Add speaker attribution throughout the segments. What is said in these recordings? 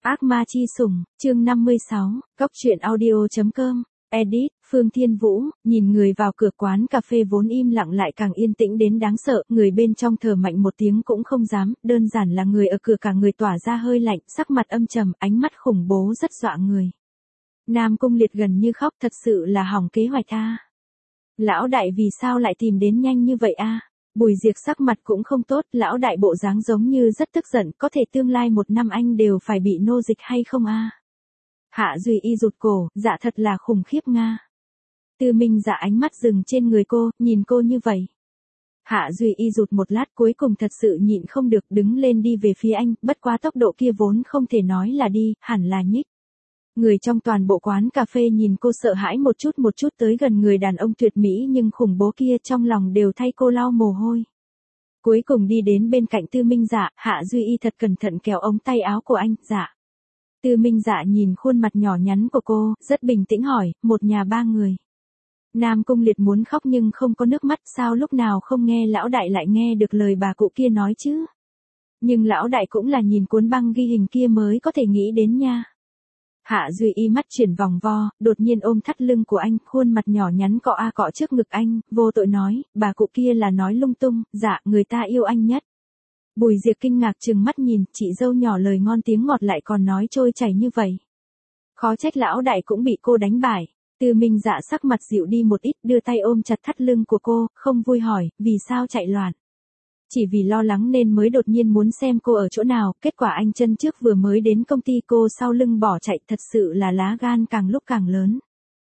Speaker 1: Ác ma chi sủng, chương 56, Cóc truyện audio.com, edit, Phương Thiên Vũ, nhìn người vào cửa quán cà phê vốn im lặng lại càng yên tĩnh đến đáng sợ, người bên trong thở mạnh một tiếng cũng không dám, đơn giản là người ở cửa cả người tỏa ra hơi lạnh, sắc mặt âm trầm, ánh mắt khủng bố rất dọa người. Nam Cung Liệt gần như khóc, thật sự là hỏng kế hoạch a. Lão đại vì sao lại tìm đến nhanh như vậy a? Bùi Diệp sắc mặt cũng không tốt, lão đại bộ dáng giống như rất tức giận, có thể tương lai 1 năm anh đều phải bị nô dịch hay không a? Hạ Duy Y rụt cổ, dạ thật là khủng khiếp nga. Tư Minh Dạ ánh mắt dừng trên người cô, nhìn cô như vậy. Hạ Duy Y rụt một lát cuối cùng thật sự nhịn không được đứng lên đi về phía anh, bất quá tốc độ kia vốn không thể nói là đi, hẳn là nhích. Người trong toàn bộ quán cà phê nhìn cô sợ hãi một chút tới gần người đàn ông tuyệt mỹ nhưng khủng bố kia trong lòng đều thay cô lau mồ hôi. Cuối cùng đi đến bên cạnh Tư Minh Dạ, Hạ Duy Y thật cẩn thận kéo ống tay áo của anh, dạ. Tư Minh Dạ nhìn khuôn mặt nhỏ nhắn của cô, rất bình tĩnh hỏi, 1 nhà 3 người. Nam Cung Liệt muốn khóc nhưng không có nước mắt, sao lúc nào không nghe lão đại lại nghe được lời bà cụ kia nói chứ. Nhưng lão đại cũng là nhìn cuốn băng ghi hình kia mới có thể nghĩ đến nha. Hạ Duy Y mắt chuyển vòng vo, đột nhiên ôm thắt lưng của anh, khuôn mặt nhỏ nhắn cọ a cọ trước ngực anh, vô tội nói, bà cụ kia là nói lung tung, dạ, người ta yêu anh nhất. Bùi Diệp kinh ngạc trừng mắt nhìn, chị dâu nhỏ lời ngon tiếng ngọt lại còn nói trôi chảy như vậy. Khó trách lão đại cũng bị cô đánh bại. Tư Minh Dạ sắc mặt dịu đi một ít, đưa tay ôm chặt thắt lưng của cô, không vui hỏi, vì sao chạy loạn. Chỉ vì lo lắng nên mới đột nhiên muốn xem cô ở chỗ nào, kết quả anh chân trước vừa mới đến công ty cô sau lưng bỏ chạy, thật sự là lá gan càng lúc càng lớn.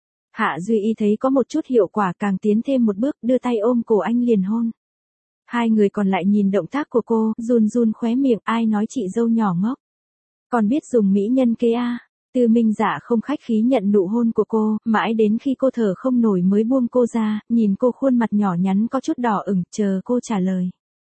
Speaker 1: Hạ Duy Y thấy có một chút hiệu quả càng tiến thêm một bước, đưa tay ôm cổ anh liền hôn. Hai người còn lại nhìn động tác của cô, run run khóe miệng, ai nói chị dâu nhỏ ngốc. Còn biết dùng mỹ nhân kế a. Tư Minh Dạ không khách khí nhận nụ hôn của cô, mãi đến khi cô thở không nổi mới buông cô ra, nhìn cô khuôn mặt nhỏ nhắn có chút đỏ ửng, chờ cô trả lời.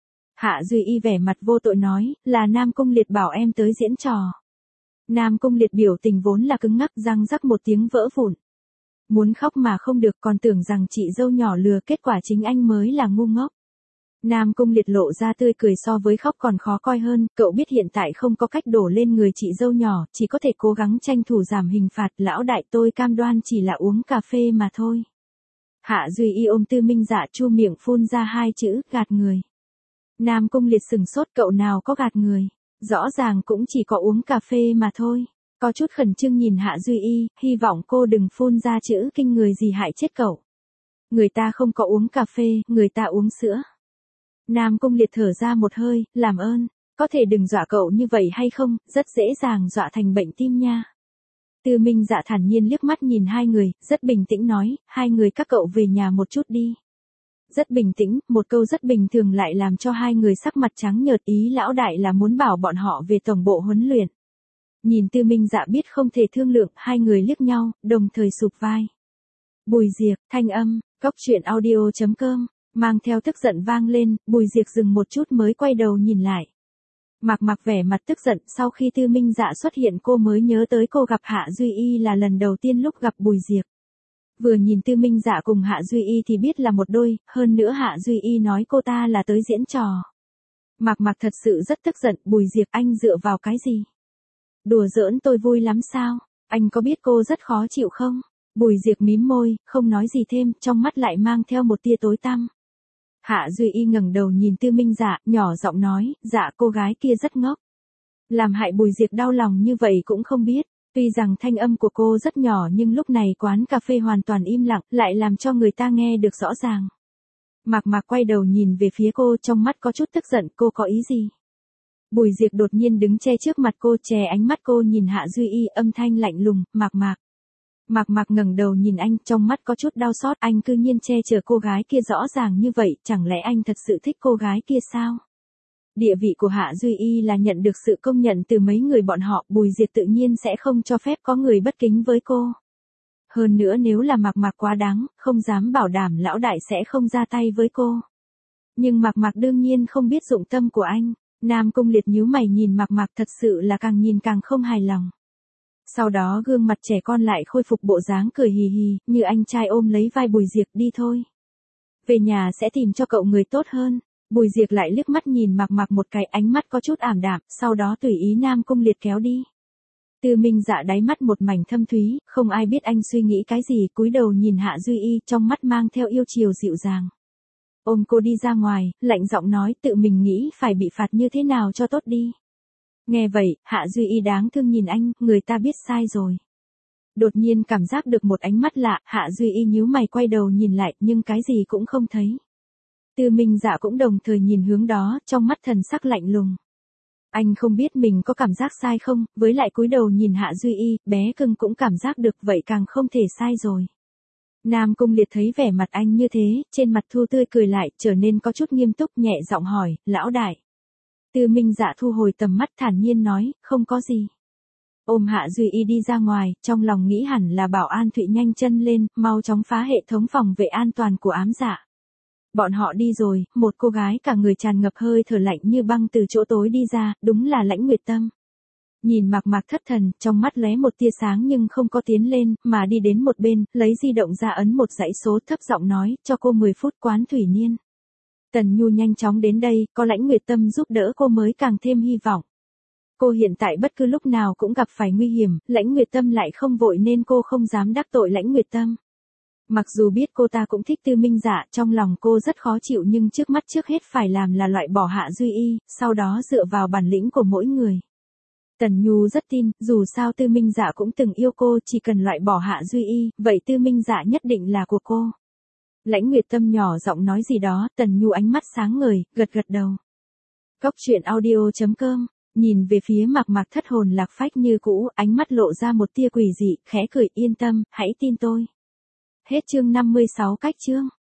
Speaker 1: Hạ Duy Y vẻ mặt vô tội nói, là Nam Cung Liệt bảo em tới diễn trò. Nam Cung Liệt biểu tình vốn là cứng ngắc, răng rắc một tiếng vỡ vụn. Muốn khóc mà không được, còn tưởng rằng chị dâu nhỏ lừa, kết quả chính anh mới là ngu ngốc. Nam Cung Liệt lộ ra tươi cười, so với khóc còn khó coi hơn, cậu biết hiện tại không có cách đổ lên người chị dâu nhỏ, chỉ có thể cố gắng tranh thủ giảm hình phạt, lão đại tôi cam đoan chỉ là uống cà phê mà thôi. Hạ Duy Y ôm Tư Minh Dạ chu miệng phun ra 2 chữ, gạt người. Nam Cung Liệt sừng sốt, cậu nào có gạt người, rõ ràng cũng chỉ có uống cà phê mà thôi. Có chút khẩn trương nhìn Hạ Duy Y, hy vọng cô đừng phun ra chữ kinh người gì hại chết cậu. Người ta không có uống cà phê, người ta uống sữa. Nam Cung Liệt thở ra một hơi, làm ơn, có thể đừng dọa cậu như vậy hay không, rất dễ dàng dọa thành bệnh tim nha. Tư Minh Dạ thản nhiên liếc mắt nhìn hai người, rất bình tĩnh nói, hai người các cậu về nhà một chút đi. Rất bình tĩnh, một câu rất bình thường lại làm cho hai người sắc mặt trắng nhợt, ý lão đại là muốn bảo bọn họ về tổng bộ huấn luyện. Nhìn Tư Minh Dạ biết không thể thương lượng, hai người liếc nhau, đồng thời sụp vai. Bùi Diệp, thanh âm, Cóc truyện audio.com, mang theo tức giận vang lên, Bùi Diệp dừng một chút mới quay đầu nhìn lại. Mạc Mạc vẻ mặt tức giận, sau khi Tư Minh Dạ xuất hiện cô mới nhớ tới cô gặp Hạ Duy Y là lần đầu tiên lúc gặp Bùi Diệp. Vừa nhìn Tư Minh Dạ cùng Hạ Duy Y thì biết là một đôi, hơn nữa Hạ Duy Y nói cô ta là tới diễn trò. Mạc Mạc thật sự rất tức giận, Bùi Diệp anh dựa vào cái gì? Đùa giỡn tôi vui lắm sao? Anh có biết cô rất khó chịu không? Bùi Diệp mím môi, không nói gì thêm, trong mắt lại mang theo một tia tối tăm. Hạ Duy Y ngẩng đầu nhìn Tư Minh Dạ, nhỏ giọng nói, dạ cô gái kia rất ngốc. Làm hại Bùi Diệp đau lòng như vậy cũng không biết. Tuy rằng thanh âm của cô rất nhỏ nhưng lúc này quán cà phê hoàn toàn im lặng, lại làm cho người ta nghe được rõ ràng. Mạc Mạc quay đầu nhìn về phía cô, trong mắt có chút tức giận, cô có ý gì? Bùi Diệp đột nhiên đứng che trước mặt cô, che ánh mắt cô nhìn Hạ Duy Y, âm thanh lạnh lùng, Mạc Mạc. Mạc Mạc ngẩng đầu nhìn anh, trong mắt có chút đau xót, anh cư nhiên che chở cô gái kia rõ ràng như vậy, chẳng lẽ anh thật sự thích cô gái kia sao? Địa vị của Hạ Duy Y là nhận được sự công nhận từ mấy người bọn họ, Bùi Diệp tự nhiên sẽ không cho phép có người bất kính với cô. Hơn nữa nếu là Mạc Mạc quá đáng, không dám bảo đảm lão đại sẽ không ra tay với cô. Nhưng Mạc Mạc đương nhiên không biết dụng tâm của anh. Nam Cung Liệt nhíu mày nhìn Mạc Mạc, thật sự là càng nhìn càng không hài lòng. Sau đó gương mặt trẻ con lại khôi phục bộ dáng cười hì hì, như anh trai ôm lấy vai Bùi Diệp, đi thôi. Về nhà sẽ tìm cho cậu người tốt hơn. Bùi Diệp lại liếc mắt nhìn Mạc Mạc một cái, ánh mắt có chút ảm đạm, sau đó tùy ý Nam Cung Liệt kéo đi. Tư Minh Dạ đáy mắt một mảnh thâm thúy, không ai biết anh suy nghĩ cái gì, cúi đầu nhìn Hạ Duy Y, trong mắt mang theo yêu chiều dịu dàng. Ôm cô đi ra ngoài, lạnh giọng nói tự mình nghĩ phải bị phạt như thế nào cho tốt đi. Nghe vậy, Hạ Duy Y đáng thương nhìn anh, người ta biết sai rồi. Đột nhiên cảm giác được một ánh mắt lạ, Hạ Duy Y nhíu mày quay đầu nhìn lại, nhưng cái gì cũng không thấy. Tư Minh Dạ cũng đồng thời nhìn hướng đó, trong mắt thần sắc lạnh lùng. Anh không biết mình có cảm giác sai không, với lại cúi đầu nhìn Hạ Duy Y, bé cưng cũng cảm giác được vậy càng không thể sai rồi. Nam Cung Liệt thấy vẻ mặt anh như thế, trên mặt Thu tươi cười lại, trở nên có chút nghiêm túc nhẹ giọng hỏi, lão đại. Tư Minh Dạ thu hồi tầm mắt thản nhiên nói, không có gì. Ôm Hạ Duy Y đi ra ngoài, trong lòng nghĩ hẳn là bảo An Thụy nhanh chân lên, mau chóng phá hệ thống phòng vệ an toàn của ám dạ. Bọn họ đi rồi, một cô gái cả người tràn ngập hơi thở lạnh như băng từ chỗ tối đi ra, đúng là Lãnh Nguyệt Tâm. Nhìn Mạc Mạc thất thần, trong mắt lóe một tia sáng nhưng không có tiến lên, mà đi đến một bên, lấy di động ra ấn một dãy số thấp giọng nói, cho cô 10 phút quán thủy niên. Tần Nhu nhanh chóng đến đây, có Lãnh Nguyệt Tâm giúp đỡ cô mới càng thêm hy vọng. Cô hiện tại bất cứ lúc nào cũng gặp phải nguy hiểm, Lãnh Nguyệt Tâm lại không vội nên cô không dám đắc tội Lãnh Nguyệt Tâm. Mặc dù biết cô ta cũng thích Tư Minh Dạ, trong lòng cô rất khó chịu nhưng trước mắt trước hết phải làm là loại bỏ Hạ Duy Y, sau đó dựa vào bản lĩnh của mỗi người. Tần Nhu rất tin, dù sao Tư Minh Dạ cũng từng yêu cô, chỉ cần loại bỏ Hạ Duy Y, vậy Tư Minh Dạ nhất định là của cô. Lãnh Nguyệt Tâm nhỏ giọng nói gì đó, Tần Nhu ánh mắt sáng ngời, gật gật đầu. Cốc truyện audio.com, nhìn về phía Mạc Mạc thất hồn lạc phách như cũ, ánh mắt lộ ra một tia quỷ dị, khẽ cười, yên tâm, hãy tin tôi. Hết chương 56 cách chương.